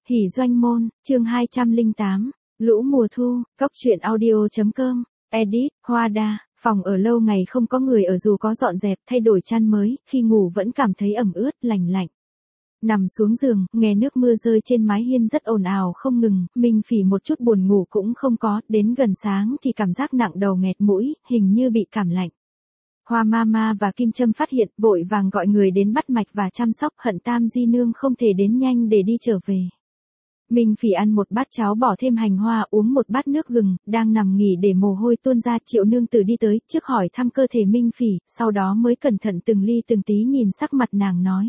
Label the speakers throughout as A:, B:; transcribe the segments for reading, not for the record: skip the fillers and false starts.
A: Hỉ doanh môn, chương 208, lũ mùa thu, cóc truyện audio.com, edit, Hoa Đa, phòng ở lâu ngày không có người ở dù có dọn dẹp thay đổi chăn mới, khi ngủ vẫn cảm thấy ẩm ướt, lành lạnh. Nằm xuống giường, nghe nước mưa rơi trên mái hiên rất ồn ào không ngừng, Minh Phỉ một chút buồn ngủ cũng không có, đến gần sáng thì cảm giác nặng đầu nghẹt mũi, hình như bị cảm lạnh. Hoa Mama và Kim Trâm phát hiện, vội vàng gọi người đến bắt mạch và chăm sóc, hận Tam Di Nương không thể đến nhanh để đi trở về. Minh Phỉ ăn một bát cháo bỏ thêm hành hoa, uống một bát nước gừng, đang nằm nghỉ để mồ hôi tuôn ra. Triệu nương tử đi tới, trước hỏi thăm cơ thể Minh Phỉ, sau đó mới cẩn thận từng ly từng tí nhìn sắc mặt nàng nói.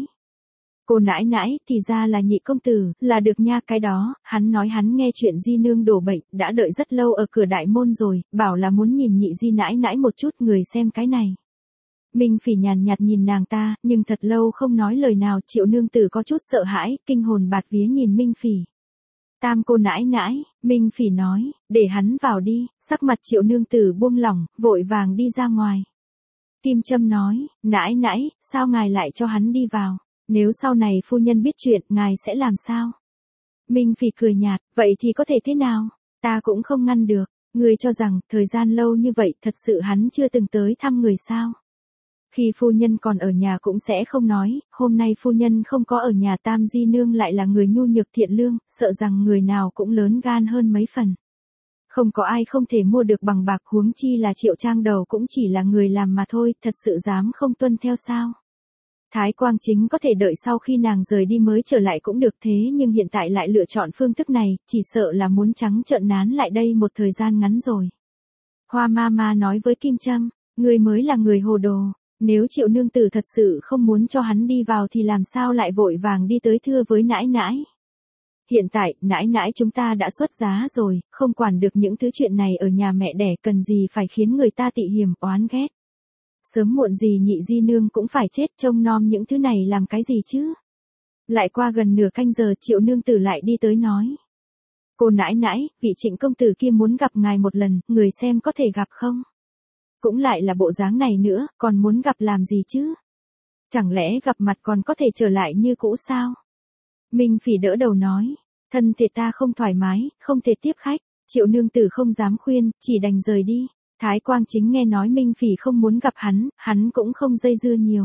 A: Cô nãi nãi, thì ra là Nhị công tử, là được nha. Cái đó, hắn nói hắn nghe chuyện Di nương đổ bệnh, đã đợi rất lâu ở cửa đại môn rồi, bảo là muốn nhìn Nhị Di nãi nãi một chút, người xem cái này. Minh Phỉ nhàn nhạt nhìn nàng ta, nhưng thật lâu không nói lời nào. Triệu nương tử có chút sợ hãi, kinh hồn bạt vía nhìn Minh Phỉ. Tam cô nãi nãi, Minh Phỉ nói, để hắn vào đi. Sắc mặt Triệu nương tử buông lỏng, vội vàng đi ra ngoài. Kim Trâm nói, nãi nãi, sao ngài lại cho hắn đi vào? Nếu sau này phu nhân biết chuyện, ngài sẽ làm sao? Minh Phỉ cười nhạt, vậy thì có thể thế nào? Ta cũng không ngăn được. Ngươi cho rằng, thời gian lâu như vậy, thật sự hắn chưa từng tới thăm người sao? Khi phu nhân còn ở nhà cũng sẽ không nói, hôm nay phu nhân không có ở nhà. Tam Di Nương lại là người nhu nhược thiện lương, sợ rằng người nào cũng lớn gan hơn mấy phần. Không có ai không thể mua được bằng bạc, huống chi là Triệu Trang Đầu cũng chỉ là người làm mà thôi, thật sự dám không tuân theo sao? Thái Quang Chính có thể đợi sau khi nàng rời đi mới trở lại cũng được, thế nhưng hiện tại lại lựa chọn phương thức này, chỉ sợ là muốn trắng trợn nán lại đây một thời gian ngắn rồi. Hoa Mama nói với Kim Trâm, người mới là người hồ đồ. Nếu Triệu nương tử thật sự không muốn cho hắn đi vào thì làm sao lại vội vàng đi tới thưa với nãi nãi. Hiện tại, nãi nãi chúng ta đã xuất giá rồi, không quản được những thứ chuyện này ở nhà mẹ đẻ, cần gì phải khiến người ta tị hiềm, oán ghét. Sớm muộn gì Nhị Di Nương cũng phải chết, trông nom những thứ này làm cái gì chứ. Lại qua gần nửa canh giờ, Triệu nương tử lại đi tới nói. Cô nãi nãi, vị Trịnh công tử kia muốn gặp ngài một lần, người xem có thể gặp không? Cũng lại là bộ dáng này nữa, còn muốn gặp làm gì chứ? Chẳng lẽ gặp mặt còn có thể trở lại như cũ sao? Minh Phỉ đỡ đầu nói, thân thể ta không thoải mái, không thể tiếp khách. Triệu nương tử không dám khuyên, chỉ đành rời đi. Thái Quang Chính nghe nói Minh Phỉ không muốn gặp hắn cũng không dây dưa nhiều.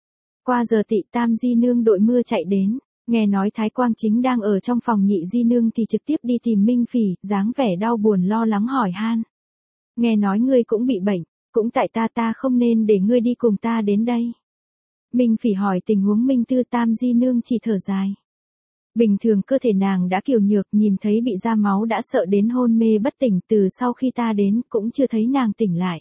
A: Qua giờ tị, Tam Di Nương đội mưa chạy đến, nghe nói Thái Quang Chính đang ở trong phòng Nhị Di Nương thì trực tiếp đi tìm Minh Phỉ, dáng vẻ đau buồn lo lắng hỏi han. Nghe nói ngươi cũng bị bệnh, cũng tại ta không nên để ngươi đi cùng ta đến đây. Minh Phỉ hỏi tình huống Minh Tư. Tam Di Nương chỉ thở dài. Bình thường cơ thể nàng đã kiều nhược, nhìn thấy bị ra máu đã sợ đến hôn mê bất tỉnh, từ sau khi ta đến cũng chưa thấy nàng tỉnh lại.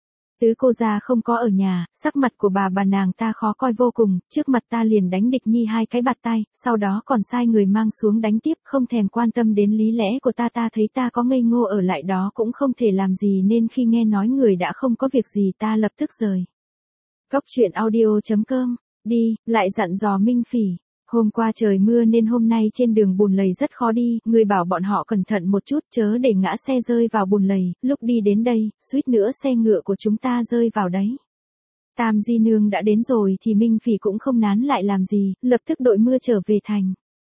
A: Tứ cô gia không có ở nhà, sắc mặt của bà nàng ta khó coi vô cùng, trước mặt ta liền đánh Địch Nhi 2 cái bạt tay, sau đó còn sai người mang xuống đánh tiếp, không thèm quan tâm đến lý lẽ của ta thấy ta có ngây ngô ở lại đó cũng không thể làm gì, nên khi nghe nói người đã không có việc gì ta lập tức rời. Cóc truyện audio.com, đi, lại dặn dò Minh Phỉ. Hôm qua trời mưa nên hôm nay trên đường bùn lầy rất khó đi, người bảo bọn họ cẩn thận một chút chớ để ngã xe rơi vào bùn lầy, lúc đi đến đây, suýt nữa xe ngựa của chúng ta rơi vào đấy. Tam Di Nương đã đến rồi thì Minh Phỉ cũng không nán lại làm gì, lập tức đội mưa trở về thành.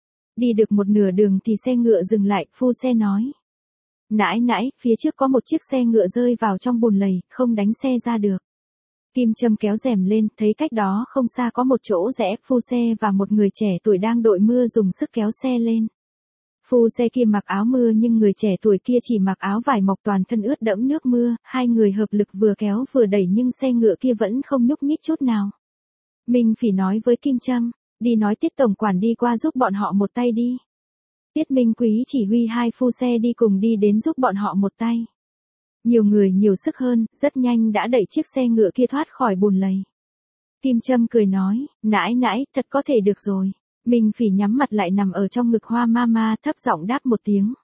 A: Đi được một nửa đường thì xe ngựa dừng lại, phu xe nói. Nãi nãi, phía trước có một chiếc xe ngựa rơi vào trong bùn lầy, không đánh xe ra được. Kim Trâm kéo rèm lên, thấy cách đó không xa có một chỗ rẽ, phu xe và một người trẻ tuổi đang đội mưa dùng sức kéo xe lên. Phu xe kia mặc áo mưa nhưng người trẻ tuổi kia chỉ mặc áo vải mộc, toàn thân ướt đẫm nước mưa, hai người hợp lực vừa kéo vừa đẩy nhưng xe ngựa kia vẫn không nhúc nhích chút nào. Minh Phỉ nói với Kim Trâm, đi nói Tiết tổng quản đi qua giúp bọn họ một tay đi. Tiết Minh Quý chỉ huy hai phu xe đi cùng đi đến giúp bọn họ một tay. Nhiều người nhiều sức hơn, rất nhanh đã đẩy chiếc xe ngựa kia thoát khỏi bùn lầy. Kim Trâm cười nói, nãi nãi, thật có thể được rồi. Minh Phỉ nhắm mặt lại nằm ở trong ngực Hoa Mama, thấp giọng đáp một tiếng.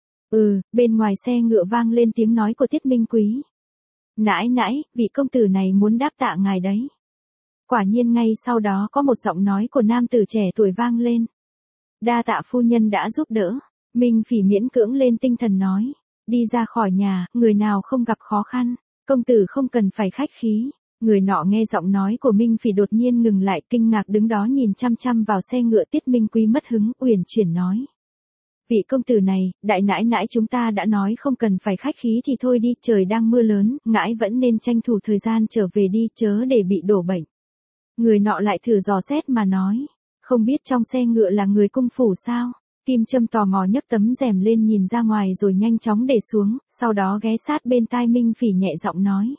A: Bên ngoài xe ngựa vang lên tiếng nói của Tiết Minh Quý. Nãi nãi, vị công tử này muốn đáp tạ ngài đấy. Quả nhiên ngay sau đó có một giọng nói của nam tử trẻ tuổi vang lên. Đa tạ phu nhân đã giúp đỡ. Minh Phỉ miễn cưỡng lên tinh thần nói. Đi ra khỏi nhà, người nào không gặp khó khăn, công tử không cần phải khách khí. Người nọ nghe giọng nói của Minh Phỉ đột nhiên ngừng lại, kinh ngạc đứng đó nhìn chăm chăm vào xe ngựa. Tiết Minh Quý mất hứng, uyển chuyển nói. Vị công tử này, đại nãi nãi chúng ta đã nói không cần phải khách khí thì thôi đi, trời đang mưa lớn, ngãi vẫn nên tranh thủ thời gian trở về đi, chớ để bị đổ bệnh. Người nọ lại thử dò xét mà nói, không biết trong xe ngựa là người cung phủ sao? Kim Châm tò mò nhấc tấm rèm lên nhìn ra ngoài rồi nhanh chóng để xuống, sau đó ghé sát bên tai Minh Phỉ nhẹ giọng nói.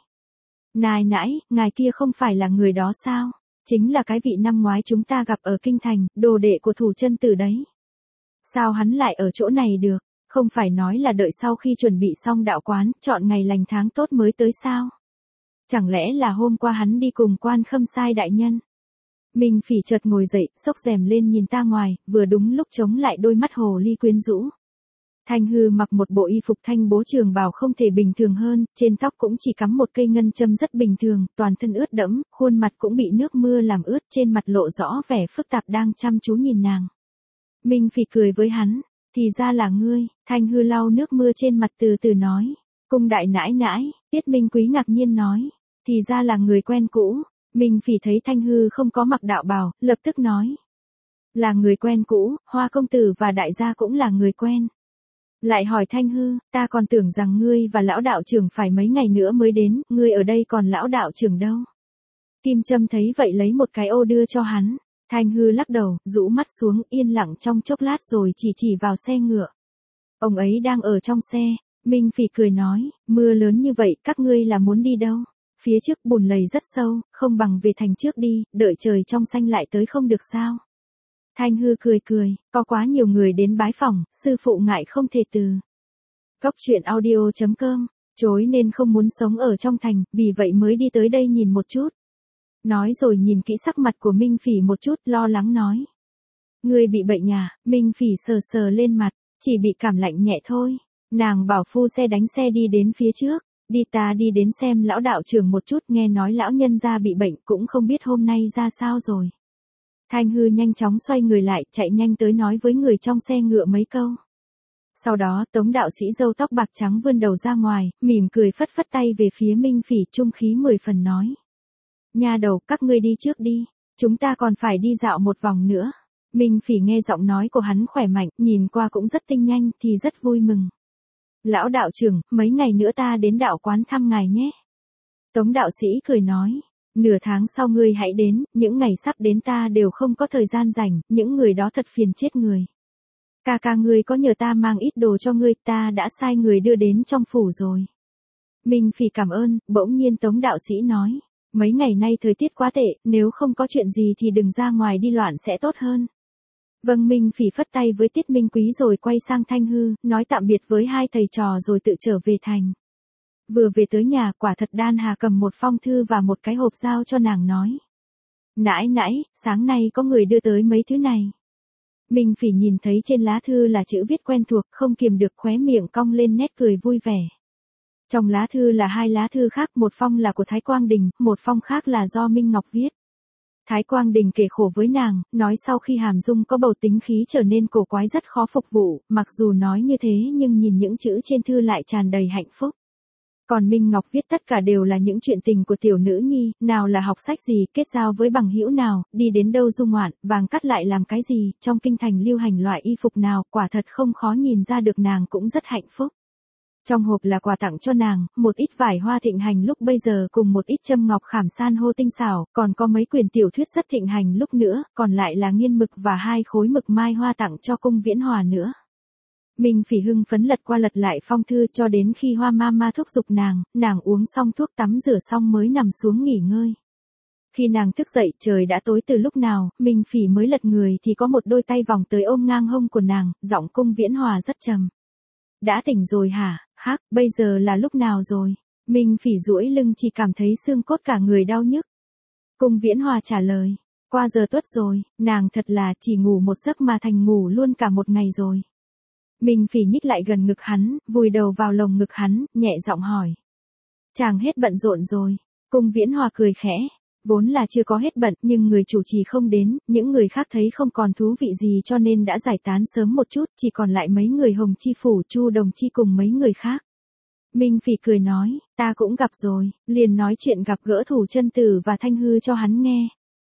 A: Nài nãi, ngài kia không phải là người đó sao? Chính là cái vị năm ngoái chúng ta gặp ở Kinh Thành, đồ đệ của Thủ Chân Tử đấy. Sao hắn lại ở chỗ này được? Không phải nói là đợi sau khi chuẩn bị xong đạo quán, chọn ngày lành tháng tốt mới tới sao? Chẳng lẽ là hôm qua hắn đi cùng Quan Khâm Sai đại nhân? Minh Phỉ chợt ngồi dậy, xốc rèm lên nhìn ta ngoài, vừa đúng lúc chống lại đôi mắt hồ ly quyến rũ. Thanh Hư mặc một bộ y phục thanh bố trường bào không thể bình thường hơn, trên tóc cũng chỉ cắm một cây ngân châm rất bình thường, toàn thân ướt đẫm, khuôn mặt cũng bị nước mưa làm ướt, trên mặt lộ rõ vẻ phức tạp đang chăm chú nhìn nàng. Minh Phỉ cười với hắn, thì ra là ngươi. Thanh Hư lau nước mưa trên mặt từ từ nói. Cung đại nãi nãi. Tiết Minh Quý ngạc nhiên nói, thì ra là người quen cũ. Minh Phỉ thấy Thanh Hư không có mặc đạo bào, lập tức nói, là người quen cũ, Hoa công tử và đại gia cũng là người quen. Lại hỏi Thanh Hư, ta còn tưởng rằng ngươi và lão đạo trưởng phải mấy ngày nữa mới đến, ngươi ở đây còn lão đạo trưởng đâu? Kim Châm thấy vậy lấy một cái ô đưa cho hắn. Thanh Hư lắc đầu, rũ mắt xuống, yên lặng trong chốc lát rồi chỉ vào xe ngựa. Ông ấy đang ở trong xe. Minh Phỉ cười nói, mưa lớn như vậy, các ngươi là muốn đi đâu? Phía trước bùn lầy rất sâu, không bằng về thành trước đi, đợi trời trong xanh lại tới không được sao? Thanh Hư cười, có quá nhiều người đến bái phỏng, sư phụ ngại không thể từ. Cóc truyện audio.com, chối nên không muốn sống ở trong thành, vì vậy mới đi tới đây nhìn một chút. Nói rồi nhìn kỹ sắc mặt của Minh Phỉ một chút, lo lắng nói. Ngươi bị bệnh à? Minh Phỉ sờ lên mặt, chỉ bị cảm lạnh nhẹ thôi. Nàng bảo phu xe đánh xe đi đến phía trước, đi ta đi đến xem lão đạo trưởng một chút, nghe nói lão nhân gia bị bệnh, cũng không biết hôm nay ra sao rồi. Thanh Hư nhanh chóng xoay người lại, chạy nhanh tới nói với người trong xe ngựa mấy câu. Sau đó Tống đạo sĩ râu tóc bạc trắng vươn đầu ra ngoài, mỉm cười phất phất tay về phía Minh Phỉ, trung khí 10 phần nói. Nha đầu, các ngươi đi trước đi, chúng ta còn phải đi dạo một vòng nữa. Minh Phỉ nghe giọng nói của hắn khỏe mạnh, nhìn qua cũng rất tinh nhanh, thì rất vui mừng. Lão đạo trưởng, mấy ngày nữa ta đến đạo quán thăm ngài nhé. Tống đạo sĩ cười nói, nửa tháng sau ngươi hãy đến, những ngày sắp đến ta đều không có thời gian rảnh, những người đó thật phiền chết người. Ca ngươi có nhờ ta mang ít đồ cho ngươi, ta đã sai người đưa đến trong phủ rồi. Minh Phỉ cảm ơn, bỗng nhiên Tống đạo sĩ nói, mấy ngày nay thời tiết quá tệ, nếu không có chuyện gì thì đừng ra ngoài đi loạn sẽ tốt hơn. Vâng. Minh Phỉ phất tay với Tiết Minh Quý rồi quay sang Thanh Hư, nói tạm biệt với hai thầy trò rồi tự trở về thành. Vừa về tới nhà, quả thật Đan Hà cầm một phong thư và một cái hộp giao cho nàng nói. Nãi nãi, sáng nay có người đưa tới mấy thứ này. Minh Phỉ nhìn thấy trên lá thư là chữ viết quen thuộc, không kiềm được khóe miệng cong lên nét cười vui vẻ. Trong lá thư là hai lá thư khác, một phong là của Thái Quang Đình, một phong khác là do Minh Ngọc viết. Thái Quang Đình kể khổ với nàng, nói sau khi Hàm Dung có bầu tính khí trở nên cổ quái rất khó phục vụ, mặc dù nói như thế nhưng nhìn những chữ trên thư lại tràn đầy hạnh phúc. Còn Minh Ngọc viết tất cả đều là những chuyện tình của tiểu nữ nhi, nào là học sách gì, kết giao với bằng hữu nào, đi đến đâu du ngoạn, vàng cắt lại làm cái gì, trong kinh thành lưu hành loại y phục nào, quả thật không khó nhìn ra được nàng cũng rất hạnh phúc. Trong hộp là quà tặng cho nàng, một ít vải hoa thịnh hành lúc bây giờ cùng một ít châm ngọc khảm san hô tinh xảo, còn có mấy quyển tiểu thuyết rất thịnh hành lúc nữa, còn lại là nghiên mực và 2 khối mực mai hoa tặng cho Cung Viễn Hòa nữa. Minh Phỉ hưng phấn lật qua lật lại phong thư cho đến khi Hoa Mama thúc giục nàng uống xong thuốc tắm rửa xong mới nằm xuống nghỉ ngơi. Khi nàng thức dậy trời đã tối từ lúc nào, Minh Phỉ mới lật người thì có một đôi tay vòng tới ôm ngang hông của nàng, giọng Cung Viễn Hòa rất trầm. Đã tỉnh rồi hả? Hắc, bây giờ là lúc nào rồi? Minh Phỉ duỗi lưng chỉ cảm thấy xương cốt cả người đau nhức. Cung Viễn Hòa trả lời, qua giờ tuất rồi, nàng thật là chỉ ngủ một giấc mà thành ngủ luôn cả một ngày rồi. Minh Phỉ nhích lại gần ngực hắn, vùi đầu vào lồng ngực hắn, nhẹ giọng hỏi. Chàng hết bận rộn rồi. Cung Viễn Hòa cười khẽ. Vốn là chưa có hết bận, nhưng người chủ trì không đến, những người khác thấy không còn thú vị gì cho nên đã giải tán sớm một chút, chỉ còn lại mấy người Hồng Chi Phủ, Chu Đồng Chi cùng mấy người khác. Minh Phỉ cười nói, ta cũng gặp rồi, liền nói chuyện gặp gỡ Thủ Chân Tử và Thanh Hư cho hắn nghe.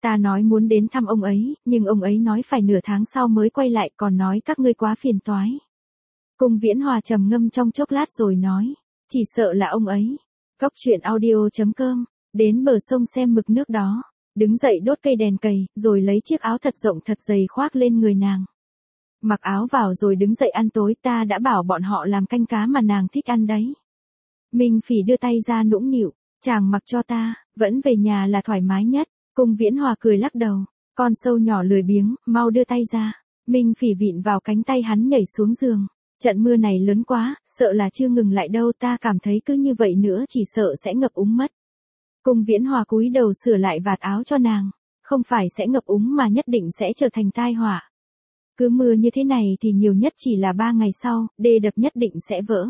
A: Ta nói muốn đến thăm ông ấy, nhưng ông ấy nói phải nửa tháng sau mới quay lại, còn nói các ngươi quá phiền toái. Cung Viễn Hòa trầm ngâm trong chốc lát rồi nói, chỉ sợ là ông ấy. Cốc truyện audio.com, đến bờ sông xem mực nước đó, đứng dậy đốt cây đèn cầy, rồi lấy chiếc áo thật rộng thật dày khoác lên người nàng. Mặc áo vào rồi đứng dậy ăn tối, ta đã bảo bọn họ làm canh cá mà nàng thích ăn đấy. Minh Phỉ đưa tay ra nũng nịu, chàng mặc cho ta, vẫn về nhà là thoải mái nhất. Cung Viễn Hòa cười lắc đầu, con sâu nhỏ lười biếng, mau đưa tay ra. Minh Phỉ vịn vào cánh tay hắn nhảy xuống giường. Trận mưa này lớn quá, sợ là chưa ngừng lại đâu, ta cảm thấy cứ như vậy nữa chỉ sợ sẽ ngập úng mất. Cung Viễn Hòa cúi đầu sửa lại vạt áo cho nàng, không phải sẽ ngập úng mà nhất định sẽ trở thành tai họa. Cứ mưa như thế này thì nhiều nhất chỉ là 3 ngày sau, đê đập nhất định sẽ vỡ.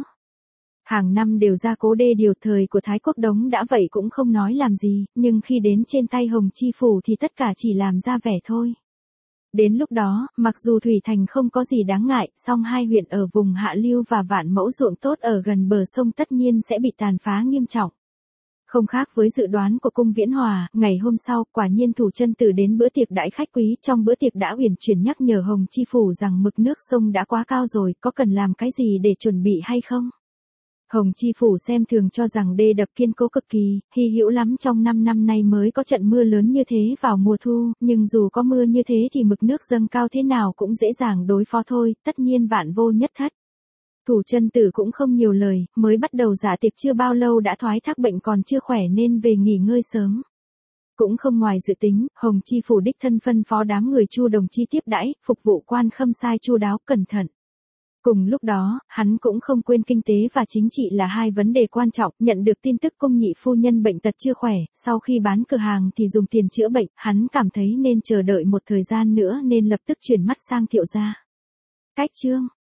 A: Hàng năm đều ra cố đê điều, thời của Thái Quốc Đống đã vậy cũng không nói làm gì, nhưng khi đến trên tay Hồng Chi Phủ thì tất cả chỉ làm ra vẻ thôi. Đến lúc đó, mặc dù Thủy Thành không có gì đáng ngại, song hai huyện ở vùng Hạ Lưu và Vạn Mẫu ruộng tốt ở gần bờ sông tất nhiên sẽ bị tàn phá nghiêm trọng. Không khác với dự đoán của Cung Viễn Hòa, ngày hôm sau, quả nhiên Thủ Chân Tử đến bữa tiệc đãi khách quý, trong bữa tiệc đã uyển chuyển nhắc nhở Hồng Chi Phủ rằng mực nước sông đã quá cao rồi, có cần làm cái gì để chuẩn bị hay không? Hồng Chi Phủ xem thường cho rằng đê đập kiên cố cực kỳ, hy hữu lắm trong 5 năm nay mới có trận mưa lớn như thế vào mùa thu, nhưng dù có mưa như thế thì mực nước dâng cao thế nào cũng dễ dàng đối phó thôi, tất nhiên vạn vô nhất thất. Thủ Chân Tử cũng không nhiều lời, mới bắt đầu dạ tiệc chưa bao lâu đã thoái thác bệnh còn chưa khỏe nên về nghỉ ngơi sớm. Cũng không ngoài dự tính, Hồng Chi Phủ đích thân phân phó đám người Chu Đồng Chi tiếp đãi, phục vụ quan khâm sai chu đáo cẩn thận. Cùng lúc đó, hắn cũng không quên kinh tế và chính trị là hai vấn đề quan trọng, nhận được tin tức Cung nhị phu nhân bệnh tật chưa khỏe, sau khi bán cửa hàng thì dùng tiền chữa bệnh, hắn cảm thấy nên chờ đợi một thời gian nữa nên lập tức chuyển mắt sang Thiệu gia. Cách chương